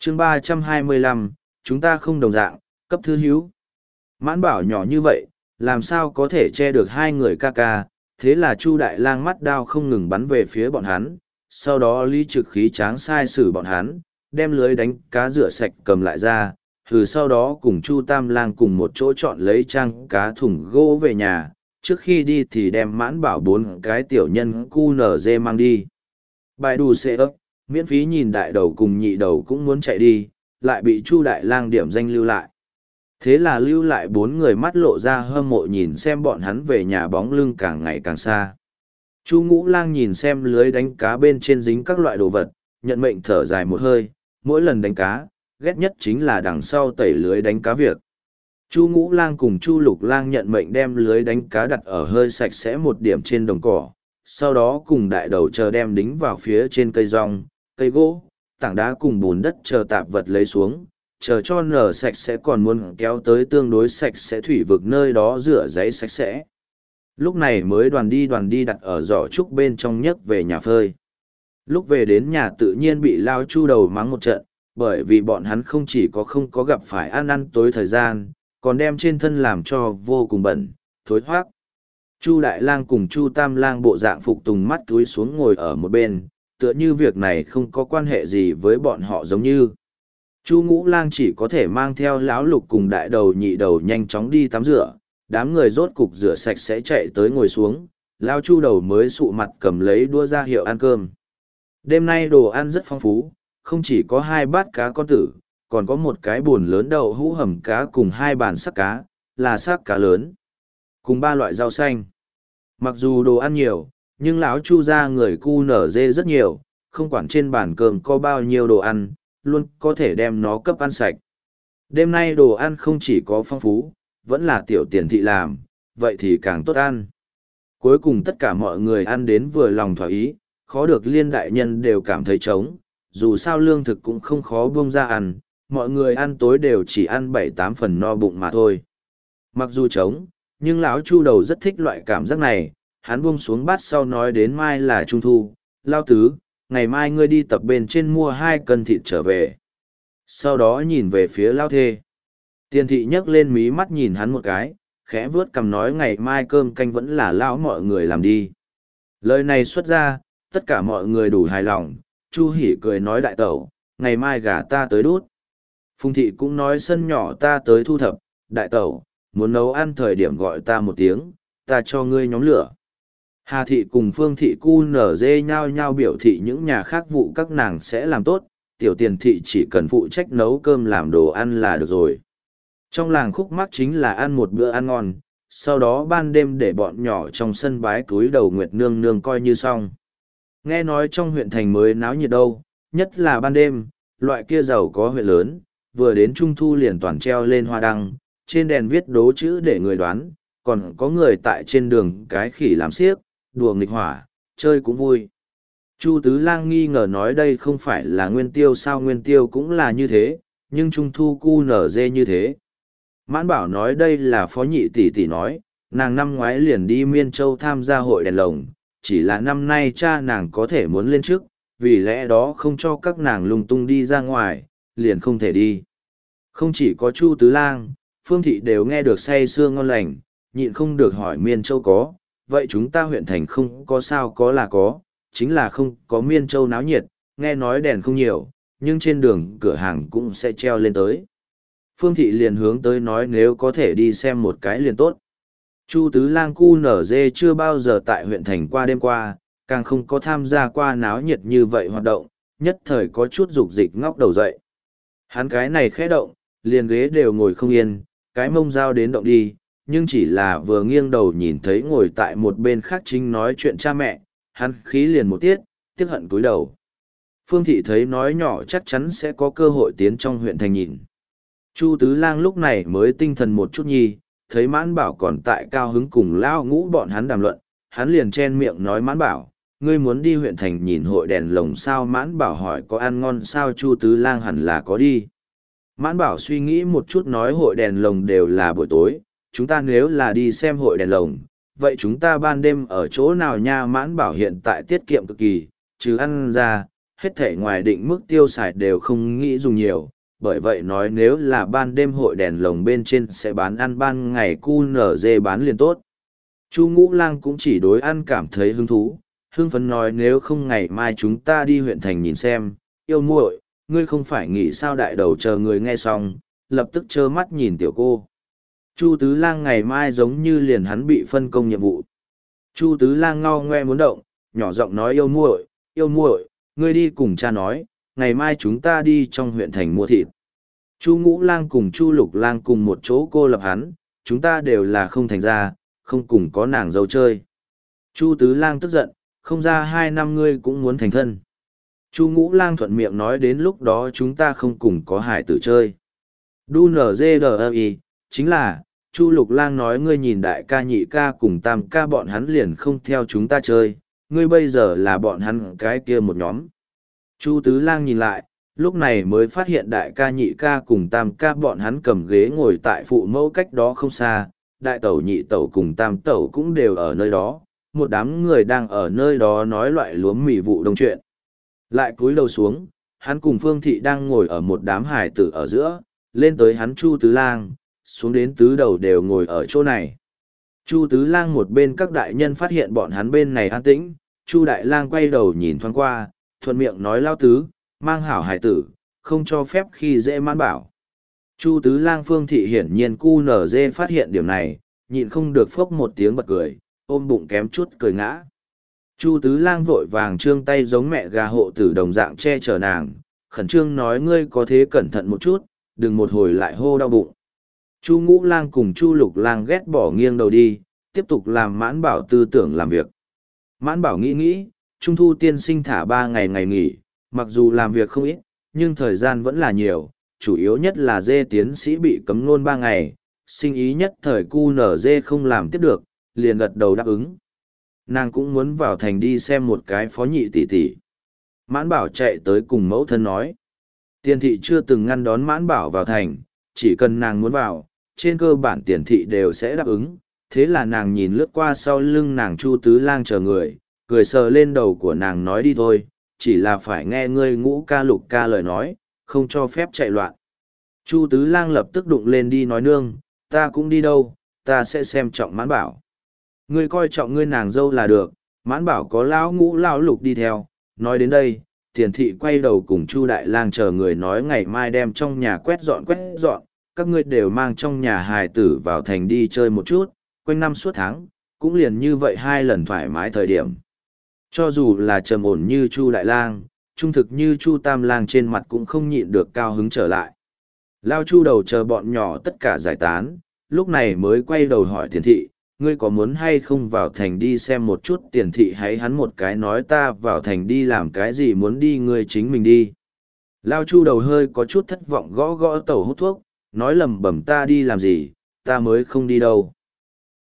chương 325, chúng ta không đồng dạng, cấp thư hữu. Mãn bảo nhỏ như vậy, làm sao có thể che được hai người ca ca, thế là Chu Đại Lang mắt đao không ngừng bắn về phía bọn hắn, sau đó Lý Trực Khí tráng sai sử bọn hắn, đem lưới đánh cá rửa sạch cầm lại ra, sau đó cùng Chu Tam Lang cùng một chỗ chọn lấy trang cá thùng gỗ về nhà, trước khi đi thì đem mãn bảo 4 cái tiểu nhân QNZ mang đi. Bài đù xệ ấp, miễn phí nhìn đại đầu cùng nhị đầu cũng muốn chạy đi, lại bị Chu Đại Lang điểm danh lưu lại. Thế là lưu lại 4 người mắt lộ ra hâm mộ nhìn xem bọn hắn về nhà bóng lưng càng ngày càng xa. Chu Ngũ Lang nhìn xem lưới đánh cá bên trên dính các loại đồ vật, nhận mệnh thở dài một hơi, mỗi lần đánh cá, ghét nhất chính là đằng sau tẩy lưới đánh cá việc. Chu Ngũ Lang cùng Chu Lục Lang nhận mệnh đem lưới đánh cá đặt ở hơi sạch sẽ một điểm trên đồng cỏ, sau đó cùng đại đầu chờ đem đính vào phía trên cây rong, cây gỗ, tảng đá cùng bùn đất chờ tạp vật lấy xuống, chờ cho nở sạch sẽ còn muốn kéo tới tương đối sạch sẽ thủy vực nơi đó rửa giấy sạch sẽ. Lúc này mới đoàn đi đặt ở giỏ trúc bên trong nhấc về nhà phơi. Lúc về đến nhà tự nhiên bị lao Chu đầu mắng một trận, bởi vì bọn hắn không chỉ có không có gặp phải ăn tối thời gian, còn đem trên thân làm cho vô cùng bẩn, thối thoát. Chu Đại Lang cùng Chu Tam Lang bộ dạng phục tùng mắt túi xuống ngồi ở một bên, tựa như việc này không có quan hệ gì với bọn họ giống như. Chu Ngũ Lang chỉ có thể mang theo lão Lục cùng đại đầu nhị đầu nhanh chóng đi tắm rửa, đám người rốt cục rửa sạch sẽ chạy tới ngồi xuống, lao Chu đầu mới sụ mặt cầm lấy đũa ra hiệu ăn cơm. Đêm nay đồ ăn rất phong phú, không chỉ có 2 bát cá con tử, còn có một cái bồn lớn đậu hũ hầm cá cùng 2 bàn sắc cá, là xác cá lớn, cùng 3 loại rau xanh. Mặc dù đồ ăn nhiều, nhưng lão Chu gia người cu nở dê rất nhiều, không quản trên bàn cơm có bao nhiêu đồ ăn, luôn có thể đem nó cấp ăn sạch. Đêm nay đồ ăn không chỉ có phong phú, vẫn là tiểu tiền thị làm, vậy thì càng tốt ăn. Cuối cùng tất cả mọi người ăn đến vừa lòng thỏa ý, khó được Liên đại nhân đều cảm thấy trống, dù sao lương thực cũng không khó buông ra ăn, mọi người ăn tối đều chỉ ăn 7-8 phần no bụng mà thôi. Mặc dù trống, nhưng lão Chu đầu rất thích loại cảm giác này, hắn buông xuống bát sau nói đến mai là trung thu, lao tứ, ngày mai ngươi đi tập bên trên mua 2 cân thịt trở về. Sau đó nhìn về phía lao thê. Tiền thị nhấc lên mí mắt nhìn hắn một cái, khẽ vướt cằm nói ngày mai cơm canh vẫn là lão mọi người làm đi. Lời này xuất ra, tất cả mọi người đủ hài lòng, Chu Hỉ cười nói đại tẩu, ngày mai gà ta tới đút. Phùng thị cũng nói sân nhỏ ta tới thu thập, đại tẩu, muốn nấu ăn thời điểm gọi ta một tiếng, ta cho ngươi nhóm lửa. Hà thị cùng Phương thị cu nở dê nhau nhau biểu thị những nhà khác vụ các nàng sẽ làm tốt, tiểu tiền thị chỉ cần phụ trách nấu cơm làm đồ ăn là được rồi. Trong làng khúc mắc chính là ăn một bữa ăn ngon, sau đó ban đêm để bọn nhỏ trong sân bái túi đầu Nguyệt Nương Nương coi như xong. Nghe nói trong huyện thành mới náo nhiệt đâu, nhất là ban đêm, loại kia giàu có huyện lớn, vừa đến trung thu liền toàn treo lên hoa đăng, trên đèn viết đố chữ để người đoán, còn có người tại trên đường cái khỉ làm xiếc, đùa nghịch hỏa, chơi cũng vui. Chu Tứ Lang nghi ngờ nói đây không phải là Nguyên Tiêu sao, Nguyên Tiêu cũng là như thế, nhưng trung thu cu nở dê như thế. Mãn Bảo nói đây là Phó Nhị tỷ tỷ nói, nàng năm ngoái liền đi Miên Châu tham gia hội đèn lồng, chỉ là năm nay cha nàng có thể muốn lên trước, vì lẽ đó không cho các nàng lung tung đi ra ngoài, liền không thể đi. Không chỉ có Chu Tứ Lang, Phương Thị đều nghe được say sưa ngon lành, nhịn không được hỏi Miên Châu có, vậy chúng ta huyện thành không có sao có là có, chính là không có Miên Châu náo nhiệt, nghe nói đèn không nhiều, nhưng trên đường cửa hàng cũng sẽ treo lên tới. Phương Thị liền hướng tới nói nếu có thể đi xem một cái liền tốt. Chu Tứ Lang cu nở dê chưa bao giờ tại huyện thành qua đêm qua, càng không có tham gia qua náo nhiệt như vậy hoạt động, nhất thời có chút dục dịch ngóc đầu dậy. Hắn cái này khẽ động, liền ghế đều ngồi không yên, cái mông dao đến động đi, nhưng chỉ là vừa nghiêng đầu nhìn thấy ngồi tại một bên khác chính nói chuyện cha mẹ, hắn khí liền một tiết, tiếc hận cúi đầu. Phương Thị thấy nói nhỏ chắc chắn sẽ có cơ hội tiến trong huyện thành nhìn. Chu Tứ Lang lúc này mới tinh thần một chút nhi, thấy Mãn Bảo còn tại cao hứng cùng Lao Ngũ bọn hắn đàm luận, hắn liền chen miệng nói Mãn Bảo, ngươi muốn đi huyện thành nhìn hội đèn lồng sao? Mãn Bảo hỏi có ăn ngon sao? Chu Tứ Lang hẳn là có đi. Mãn Bảo suy nghĩ một chút nói hội đèn lồng đều là buổi tối, chúng ta nếu là đi xem hội đèn lồng, vậy chúng ta ban đêm ở chỗ nào nha? Mãn Bảo hiện tại tiết kiệm cực kỳ, trừ ăn ra, hết thể ngoài định mức tiêu xài đều không nghĩ dùng nhiều, bởi vậy nói nếu là ban đêm hội đèn lồng bên trên sẽ bán ăn, ban ngày QNZ bán liền tốt. Chu Ngũ Lang cũng chỉ đối ăn cảm thấy hứng thú, hưng phấn nói nếu không ngày mai chúng ta đi huyện thành nhìn xem, yêu muội, ngươi không phải nghĩ sao đại đầu chờ người nghe xong, lập tức trơ mắt nhìn tiểu cô. Chu Tứ Lang ngày mai giống như liền hắn bị phân công nhiệm vụ. Chu Tứ Lang ngao ngoe muốn động, nhỏ giọng nói yêu muội, ngươi đi cùng cha nói, ngày mai chúng ta đi trong huyện thành mua thịt. Chu Ngũ Lang cùng Chu Lục Lang cùng một chỗ cô lập hắn, chúng ta đều là không thành ra, không cùng có nàng dâu chơi. Chu Tứ Lang tức giận, không ra 2 năm ngươi cũng muốn thành thân. Chu Ngũ Lang thuận miệng nói đến lúc đó chúng ta không cùng có hải tử chơi. Đu NGDI, chính là, Chu Lục Lang nói ngươi nhìn đại ca nhị ca cùng tam ca bọn hắn liền không theo chúng ta chơi, ngươi bây giờ là bọn hắn cái kia một nhóm. Chu Tứ Lang nhìn lại, lúc này mới phát hiện đại ca nhị ca cùng tam ca bọn hắn cầm ghế ngồi tại phụ mẫu cách đó không xa, đại tẩu nhị tẩu cùng tam tẩu cũng đều ở nơi đó, một đám người đang ở nơi đó nói loại lúa mì vụ đông chuyện. Lại cúi đầu xuống, hắn cùng Phương Thị đang ngồi ở một đám hài tử ở giữa, lên tới hắn Chu Tứ Lang, xuống đến tứ đầu đều ngồi ở chỗ này. Chu Tứ Lang một bên các đại nhân phát hiện bọn hắn bên này an tĩnh, Chu Đại Lang quay đầu nhìn thoáng qua, thuận miệng nói lao tứ, mang hảo hài tử, không cho phép khi dễ Mãn Bảo. Chu Tứ Lang Phương Thị hiển nhiên QNZ phát hiện điểm này, nhịn không được phốc một tiếng bật cười, ôm bụng kém chút cười ngã. Chu Tứ Lang vội vàng trương tay giống mẹ gà hộ tử đồng dạng che chở nàng, khẩn trương nói ngươi có thế cẩn thận một chút, đừng một hồi lại hô đau bụng. Chu Ngũ Lang cùng Chu Lục Lang ghét bỏ nghiêng đầu đi, tiếp tục làm Mãn Bảo tư tưởng làm việc. Mãn Bảo nghĩ, Trung thu tiên sinh thả 3 ngày ngày nghỉ, mặc dù làm việc không ít, nhưng thời gian vẫn là nhiều, chủ yếu nhất là dê tiến sĩ bị cấm nôn 3 ngày, sinh ý nhất thời QNZ không làm tiếp được, liền gật đầu đáp ứng. Nàng cũng muốn vào thành đi xem một cái phó nhị tỷ tỷ. Mãn Bảo chạy tới cùng mẫu thân nói. Tiền thị chưa từng ngăn đón Mãn Bảo vào thành, chỉ cần nàng muốn vào, trên cơ bản tiền thị đều sẽ đáp ứng. Thế là nàng nhìn lướt qua sau lưng nàng Chu Tứ Lang chờ người, cười sờ lên đầu của nàng nói đi thôi, chỉ là phải nghe ngươi Ngũ ca Lục ca lời nói, không cho phép chạy loạn. Chu Tứ Lang lập tức đụng lên đi nói nương, ta cũng đi đâu, ta sẽ xem trọng Mãn Bảo. Ngươi coi trọng ngươi nàng dâu là được, Mãn Bảo có lão Ngũ lão Lục đi theo. Nói đến đây, tiền thị quay đầu cùng Chu Đại Lang chờ người nói ngày mai đem trong nhà quét dọn, các ngươi đều mang trong nhà hài tử vào thành đi chơi một chút, quanh năm suốt tháng, cũng liền như vậy 2 lần thoải mái thời điểm. Cho dù là trầm ổn như Chu Đại Lang, trung thực như Chu Tam Lang trên mặt cũng không nhịn được cao hứng trở lại. Lao Chu đầu chờ bọn nhỏ tất cả giải tán, lúc này mới quay đầu hỏi tiền thị, ngươi có muốn hay không vào thành đi xem một chút? Tiền thị hãy hắn một cái nói ta vào thành đi làm cái gì, muốn đi ngươi chính mình đi. Lao Chu đầu hơi có chút thất vọng gõ gõ tẩu hút thuốc, nói lầm bẩm ta đi làm gì, ta mới không đi đâu.